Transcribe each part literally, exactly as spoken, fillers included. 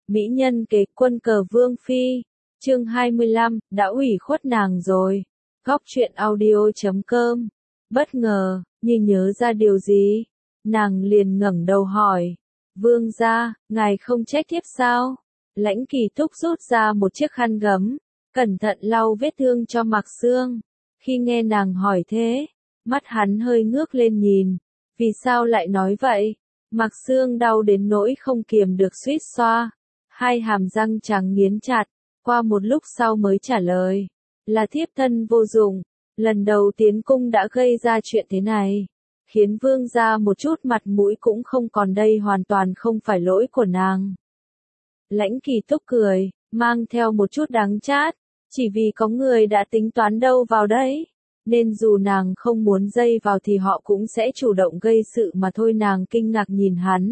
Mỹ nhân kế quân cờ vương phi, chương hai mươi lăm, đã ủy khuất nàng rồi. Góc truyện audio chấm com. Bất ngờ, như nhớ ra điều gì, nàng liền ngẩng đầu hỏi, vương gia, ngài không trách thiếp sao? Lãnh Kỳ Túc rút ra một chiếc khăn gấm, cẩn thận lau vết thương cho Mạc Sương. Khi nghe nàng hỏi thế, mắt hắn hơi ngước lên nhìn, vì sao lại nói vậy? Mạc Sương đau đến nỗi không kiềm được suýt xoa, hai hàm răng trắng nghiến chặt, qua một lúc sau mới trả lời, là thiếp thân vô dụng, lần đầu tiến cung đã gây ra chuyện thế này, khiến vương gia một chút mặt mũi cũng không còn, đây hoàn toàn không phải lỗi của nàng. Lãnh Kỳ Túc cười, mang theo một chút đắng chát, chỉ vì có người đã tính toán đâu vào đấy, nên dù nàng không muốn dây vào thì họ cũng sẽ chủ động gây sự mà thôi. Nàng kinh ngạc nhìn hắn.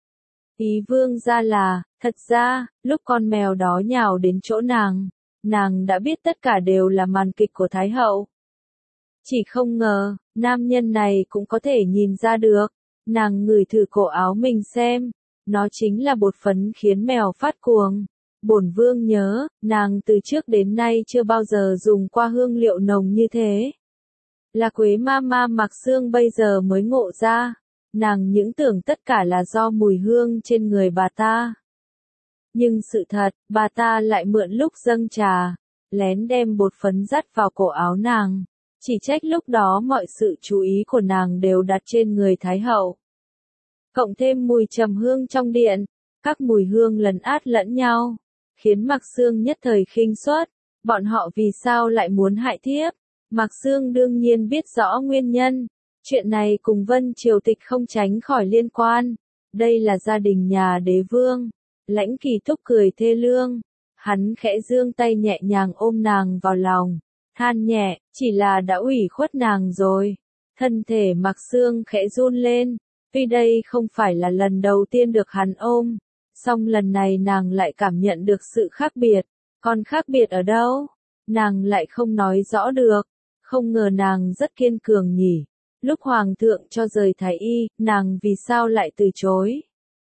Ý vương gia là, thật ra, lúc con mèo đó nhào đến chỗ nàng, nàng đã biết tất cả đều là màn kịch của Thái hậu. Chỉ không ngờ, nam nhân này cũng có thể nhìn ra được. Nàng ngửi thử cổ áo mình xem, nó chính là bột phấn khiến mèo phát cuồng. Bổn vương nhớ, nàng từ trước đến nay chưa bao giờ dùng qua hương liệu nồng như thế. Là Quế ma ma Mạc Sương bây giờ mới ngộ ra, nàng những tưởng tất cả là do mùi hương trên người bà ta. Nhưng sự thật, bà ta lại mượn lúc dâng trà, lén đem bột phấn dắt vào cổ áo nàng. Chỉ trách lúc đó mọi sự chú ý của nàng đều đặt trên người Thái hậu. Cộng thêm mùi trầm hương trong điện, các mùi hương lấn át lẫn nhau, khiến Mạc Sương nhất thời khinh suất. Bọn họ vì sao lại muốn hại thiếp? Mạc Sương đương nhiên biết rõ nguyên nhân. Chuyện này cùng Vân Triều Tịch không tránh khỏi liên quan. Đây là gia đình nhà đế vương. Lãnh Kỳ Túc cười thê lương. Hắn khẽ giương tay nhẹ nhàng ôm nàng vào lòng, than nhẹ, chỉ là đã ủy khuất nàng rồi. Thân thể Mạc Sương khẽ run lên. Tuy đây không phải là lần đầu tiên được hắn ôm, song lần này nàng lại cảm nhận được sự khác biệt. Còn khác biệt ở đâu? Nàng lại không nói rõ được. Không ngờ nàng rất kiên cường nhỉ. Lúc hoàng thượng cho rời thái y, nàng vì sao lại từ chối?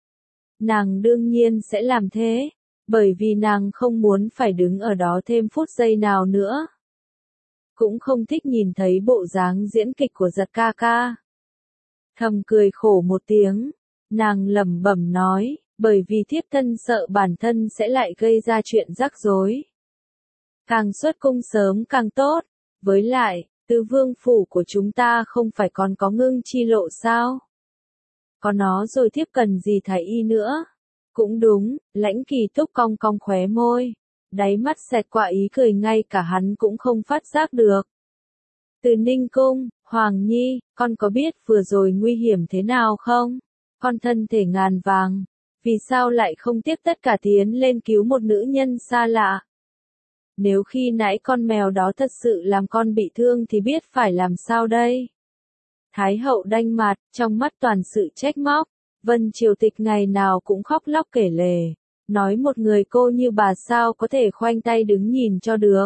Nàng đương nhiên sẽ làm thế, bởi vì nàng không muốn phải đứng ở đó thêm phút giây nào nữa. Cũng không thích nhìn thấy bộ dáng diễn kịch của Giật ca ca. Thầm cười khổ một tiếng, nàng lẩm bẩm nói, bởi vì thiếp thân sợ bản thân sẽ lại gây ra chuyện rắc rối. Càng xuất cung sớm càng tốt, với lại, Tứ vương phủ của chúng ta không phải còn có Ngưng Chi Lộ sao? Có nó rồi thiếp cần gì thái y nữa? Cũng đúng, Lãnh Kỳ Túc cong cong khóe môi, đáy mắt xẹt qua ý cười ngay cả hắn cũng không phát giác được. Từ Ninh Cung, Hoàng Nhi, con có biết vừa rồi nguy hiểm thế nào không? Con thân thể ngàn vàng, vì sao lại không tiếp tất cả tiến lên cứu một nữ nhân xa lạ? Nếu khi nãy con mèo đó thật sự làm con bị thương thì biết phải làm sao đây? Thái hậu đanh mặt, trong mắt toàn sự trách móc. Vân Triều Tịch ngày nào cũng khóc lóc kể lể, nói một người cô như bà sao có thể khoanh tay đứng nhìn cho được.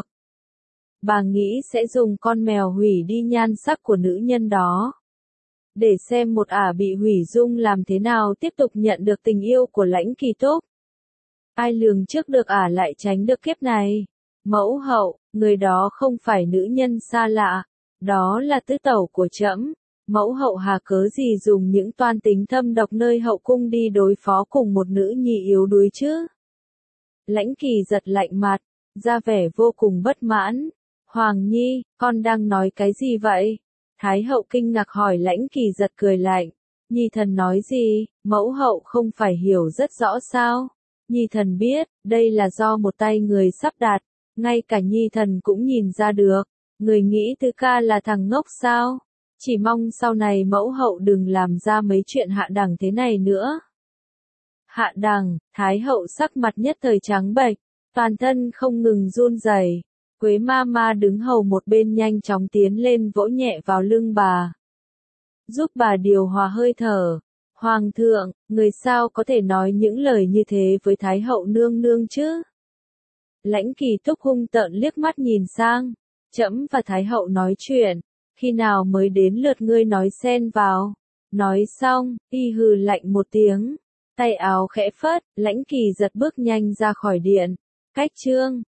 Bà nghĩ sẽ dùng con mèo hủy đi nhan sắc của nữ nhân đó, để xem một ả bị hủy dung làm thế nào tiếp tục nhận được tình yêu của Lãnh Kỳ Túc. Ai lường trước được ả lại tránh được kiếp này. Mẫu hậu, người đó không phải nữ nhân xa lạ, đó là tứ tẩu của trẫm. Mẫu hậu hà cớ gì dùng những toan tính thâm độc nơi hậu cung đi đối phó cùng một nữ nhi yếu đuối chứ? Lãnh Kỳ giật lạnh mặt, ra vẻ vô cùng bất mãn. Hoàng Nhi, con đang nói cái gì vậy? Thái hậu kinh ngạc hỏi. Lãnh Kỳ giật cười lạnh. Nhi thần nói gì, mẫu hậu không phải hiểu rất rõ sao? Nhi thần biết, đây là do một tay người sắp đặt. Ngay cả Nhi thần cũng nhìn ra được. Người nghĩ Tứ ca là thằng ngốc sao? Chỉ mong sau này mẫu hậu đừng làm ra mấy chuyện hạ đẳng thế này nữa. Hạ đẳng, Thái hậu sắc mặt nhất thời trắng bệch, toàn thân không ngừng run rẩy. Quế ma ma đứng hầu một bên nhanh chóng tiến lên vỗ nhẹ vào lưng bà, giúp bà điều hòa hơi thở. Hoàng thượng, người sao có thể nói những lời như thế với Thái hậu nương nương chứ? Lãnh Kỳ Túc hung tợn liếc mắt nhìn sang, trẫm và Thái hậu nói chuyện, khi nào mới đến lượt ngươi nói xen vào? Nói xong, y hừ lạnh một tiếng, Tay áo khẽ phất, Lãnh Kỳ giật bước nhanh ra khỏi điện. Cách chương